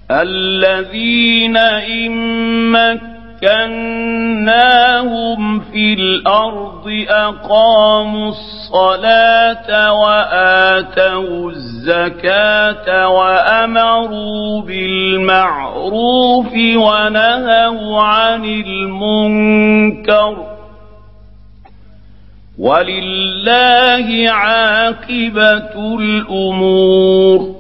الذين إن مكناهم في الأرض أقاموا الصلاة وآتوا الزكاة وأمروا بالمعروف ونهوا عن المنكر ولله عاقبة الأمور.